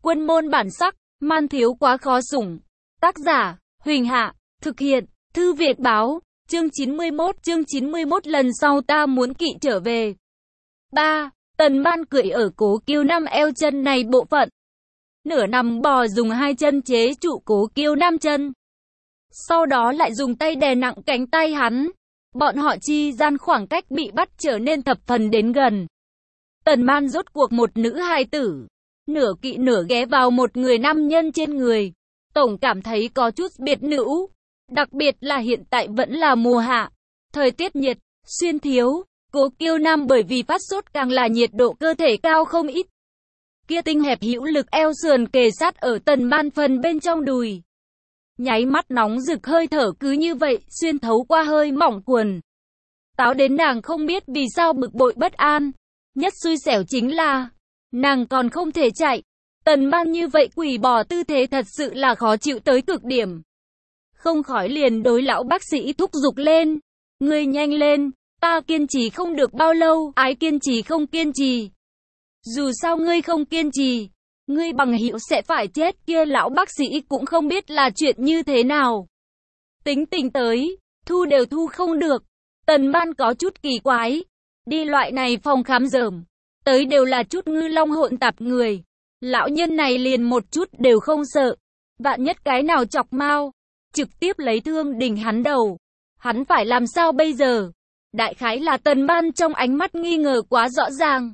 Quân môn bản sắc, man thiếu quá khó sủng. Tác giả, Huỳnh Hạ, thực hiện, Thư Viện Báo, chương 91 lần sau ta muốn kỵ trở về. 3. Tần Ban cưỡi ở Cố Kiêu Nam eo chân này bộ phận. Nửa nằm bò dùng hai chân chế trụ Cố Kiêu Nam chân. Sau đó lại dùng tay đè nặng cánh tay hắn. Bọn họ chi gian khoảng cách bị bắt trở nên thập phần đến gần. Tần Ban rốt cuộc một nữ hài tử. Nửa kỵ nửa ghé vào một người nam nhân trên người. Tổng cảm thấy có chút biệt nữ. Đặc biệt là hiện tại vẫn là mùa hạ. Thời tiết nhiệt, xuyên thiếu. Cố Kiêu Nam bởi vì phát sốt càng là nhiệt độ cơ thể cao không ít. Kia tinh hẹp hữu lực eo sườn kề sát ở Tần Ban phần bên trong đùi. Nháy mắt nóng rực hơi thở cứ như vậy xuyên thấu qua hơi mỏng quần. Táo đến nàng không biết vì sao bực bội bất an. Nhất xui xẻo chính là nàng còn không thể chạy. Tần Ban như vậy quỷ bỏ tư thế thật sự là khó chịu tới cực điểm. Không khỏi liền đối lão bác sĩ thúc giục lên. Ngươi nhanh lên, ta kiên trì không được bao lâu, ái kiên trì không kiên trì. Dù sao ngươi không kiên trì, ngươi bằng hữu sẽ phải chết. Kia lão bác sĩ cũng không biết là chuyện như thế nào. Tính tình tới, thu đều thu không được. Tần Ban có chút kỳ quái. Đi loại này phòng khám rởm, tới đều là chút ngư long hỗn tạp người. Lão nhân này liền một chút đều không sợ. Vạn nhất cái nào chọc mau, trực tiếp lấy thương đỉnh hắn đầu. Hắn phải làm sao bây giờ? Đại khái là Tần Ban trong ánh mắt nghi ngờ quá rõ ràng.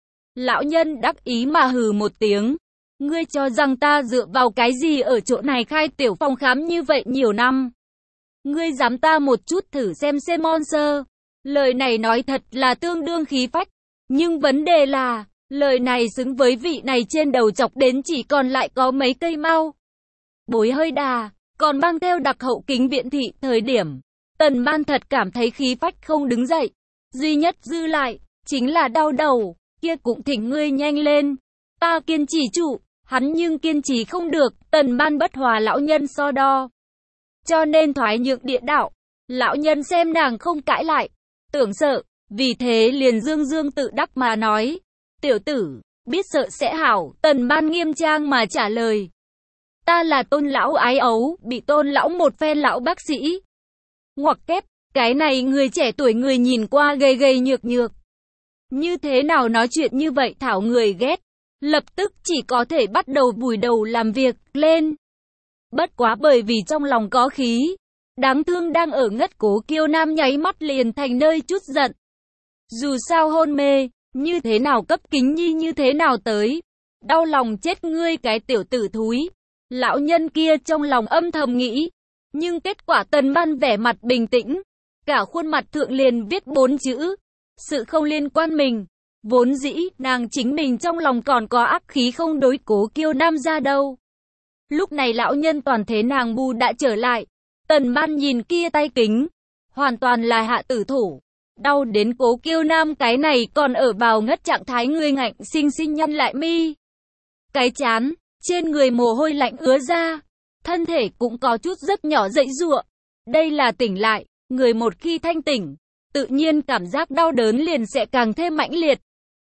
Lão nhân đắc ý mà hừ một tiếng. Ngươi cho rằng ta dựa vào cái gì ở chỗ này khai tiểu phòng khám như vậy nhiều năm? Ngươi dám ta một chút thử xem monster. Lời này nói thật là tương đương khí phách. Nhưng vấn đề là, lời này xứng với vị này trên đầu chọc đến chỉ còn lại có mấy cây mau. Bối hơi đà, còn mang theo đặc hậu kính biện thị thời điểm. Tần Ban thật cảm thấy khí phách không đứng dậy. Duy nhất dư lại, chính là đau đầu. Kia cũng thỉnh ngươi nhanh lên. Ta kiên trì trụ, hắn nhưng kiên trì không được. Tần Ban bất hòa lão nhân so đo. Cho nên thoái nhượng địa đạo. Lão nhân xem nàng không cãi lại. Tưởng sợ, vì thế liền dương tự đắc mà nói. Tiểu tử, biết sợ sẽ hảo. Tần Ban nghiêm trang mà trả lời. Ta là Tôn lão ái ấu, bị Tôn lão một phen lão bác sĩ. Ngoặc kép, cái này người trẻ tuổi người nhìn qua gầy gầy nhược nhược. Như thế nào nói chuyện như vậy thảo người ghét. Lập tức chỉ có thể bắt đầu vùi đầu làm việc lên. Bất quá bởi vì trong lòng có khí. Đáng thương đang ở ngất Cố Kiêu Nam nháy mắt liền thành nơi chút giận. Dù sao hôn mê, như thế nào cấp kính nhi như thế nào tới. Đau lòng chết ngươi cái tiểu tử thúi. Lão nhân kia trong lòng âm thầm nghĩ. Nhưng kết quả Tần Ban vẻ mặt bình tĩnh. Cả khuôn mặt thượng liền viết 4 chữ. Sự không liên quan mình. Vốn dĩ, nàng chính mình trong lòng còn có ác khí không đối Cố Kiêu Nam ra đâu. Lúc này lão nhân toàn thế nàng bu đã trở lại. Tần Ban nhìn kia tay kính. Hoàn toàn là hạ tử thủ. Đau đến Cố Kiêu Nam cái này còn ở vào ngất trạng thái người ngạnh xinh nhăn lại mi. Cái chán, trên người mồ hôi lạnh ứa ra. Thân thể cũng có chút rất nhỏ dậy giụa. Đây là tỉnh lại, người một khi thanh tỉnh, tự nhiên cảm giác đau đớn liền sẽ càng thêm mãnh liệt.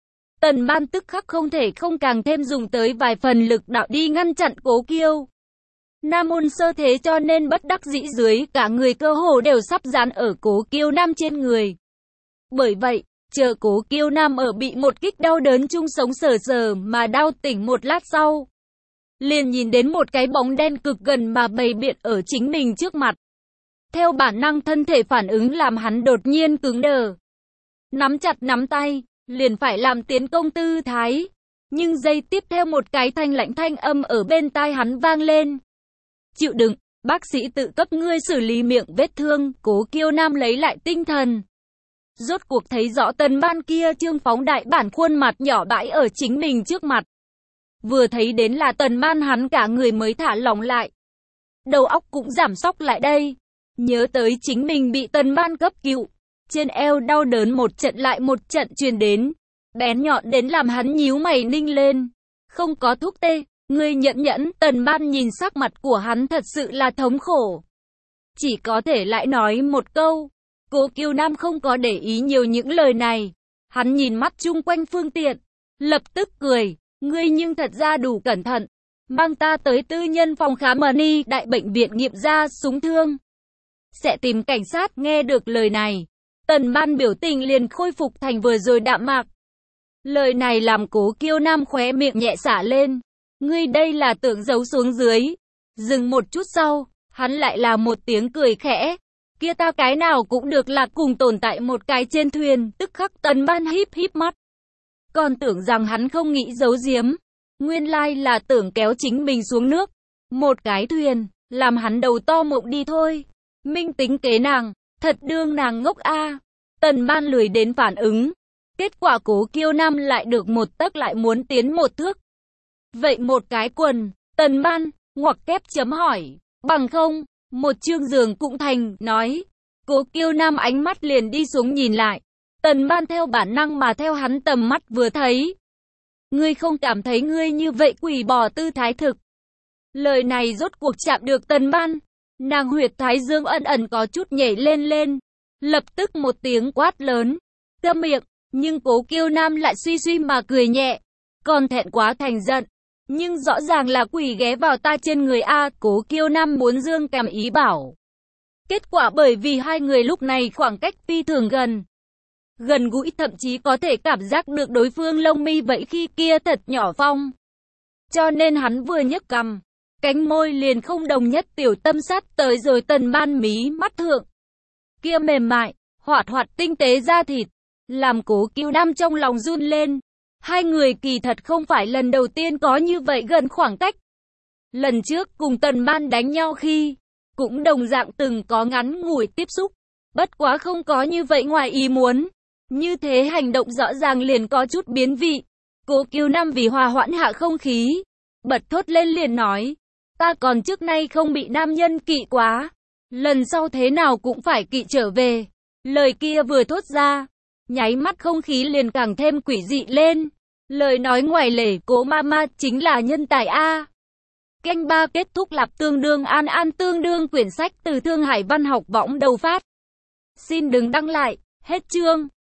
Tần Ban tức khắc không thể không càng thêm dùng tới vài phần lực đạo đi ngăn chặn Cố Kiêu Nam môn sơ thế, cho nên bất đắc dĩ dưới cả người cơ hồ đều sắp dán ở Cố Kiêu Nam trên người. Bởi vậy, chờ Cố Kiêu Nam ở bị một kích đau đớn chung sống sờ mà đau tỉnh một lát sau. Liền nhìn đến một cái bóng đen cực gần mà bày biện ở chính mình trước mặt. Theo bản năng thân thể phản ứng làm hắn đột nhiên cứng đờ. Nắm chặt nắm tay, liền phải làm tiến công tư thái. Nhưng giây tiếp theo một cái thanh lạnh thanh âm ở bên tai hắn vang lên. Chịu đựng, bác sĩ tự cấp ngươi xử lý miệng vết thương. Cố Kiêu Nam lấy lại tinh thần. Rốt cuộc thấy rõ Tần Ban kia trương phóng đại bản khuôn mặt nhỏ bãi ở chính mình trước mặt. Vừa thấy đến là Tần Ban hắn cả người mới thả lỏng lại. Đầu óc cũng giảm sóc lại đây. Nhớ tới chính mình bị Tần Ban cấp cứu. Trên eo đau đớn một trận lại một trận truyền đến. Bén nhọn đến làm hắn nhíu mày ninh lên. Không có thuốc tê, ngươi nhẫn. Tần Ban nhìn sắc mặt của hắn thật sự là thống khổ. Chỉ có thể lại nói một câu. Cố Kiêu Nam không có để ý nhiều những lời này. Hắn nhìn mắt chung quanh phương tiện. Lập tức cười. Ngươi nhưng thật ra đủ cẩn thận. mang ta tới tư nhân phòng khám Money đại bệnh viện nghiệm ra súng thương. Sẽ tìm cảnh sát. Nghe được lời này, Tần Ban biểu tình liền khôi phục thành vừa rồi đạm mạc. Lời này làm Cố Kiêu Nam khóe miệng nhẹ xả lên. Ngươi đây là tưởng giấu xuống dưới. Dừng một chút sau, hắn lại là một tiếng cười khẽ. Kia ta cái nào cũng được là cùng tồn tại một cái trên thuyền. Tức khắc Tần Ban híp híp mắt. Còn tưởng rằng hắn không nghĩ giấu giếm. Nguyên lai là tưởng kéo chính mình xuống nước. Một cái thuyền, làm hắn đầu to mộng đi thôi. Minh tính kế nàng, thật đương nàng ngốc a. Tần Ban lười đến phản ứng. Kết quả Cố Kiêu Nam lại được một tấc lại muốn tiến một thước. Vậy một cái quần, Tần Ban, ngoặc kép chấm hỏi, bằng không, một chương giường cũng thành, nói. Cố Kiêu Nam ánh mắt liền đi xuống nhìn lại. Tần Ban theo bản năng mà theo hắn tầm mắt vừa thấy. Ngươi không cảm thấy ngươi như vậy quỷ bỏ tư thái thực. Lời này rốt cuộc chạm được Tần Ban. Nàng huyệt thái dương ẩn ẩn có chút nhảy lên lên. Lập tức một tiếng quát lớn. Câm miệng, nhưng Cố Kiêu Nam lại suy suy mà cười nhẹ. Còn thẹn quá thành giận. Nhưng rõ ràng là quỷ ghé vào ta trên người a. Cố Kiêu Nam muốn dương kèm ý bảo. Kết quả bởi vì hai người lúc này khoảng cách phi thường gần. Gần gũi thậm chí có thể cảm giác được đối phương lông mi vậy khi kia thật nhỏ phong. Cho nên hắn vừa nhấc cằm, cánh môi liền không đồng nhất tiểu tâm sát tới rồi Tần Ban mí mắt thượng. Kia mềm mại, hoạt hoạt tinh tế da thịt, làm Cố Kiêu Nam trong lòng run lên. Hai người kỳ thật không phải lần đầu tiên có như vậy gần khoảng cách. Lần trước cùng Tần Ban đánh nhau khi, cũng đồng dạng từng có ngắn ngủi tiếp xúc. Bất quá không có như vậy ngoài ý muốn. Như thế hành động rõ ràng liền có chút biến vị. Cố Kiêu Nam vì hòa hoãn hạ không khí, bật thốt lên liền nói. Ta còn trước nay không bị nam nhân kỵ quá. Lần sau thế nào cũng phải kỵ trở về. Lời kia vừa thốt ra, nháy mắt không khí liền càng thêm quỷ dị lên. Lời nói ngoài lề Cố Mama chính là nhân tài a. Kênh 3 kết thúc lặp tương đương an tương đương quyển sách từ Thương Hải Văn học võng đầu phát. Xin đừng đăng lại, hết chương.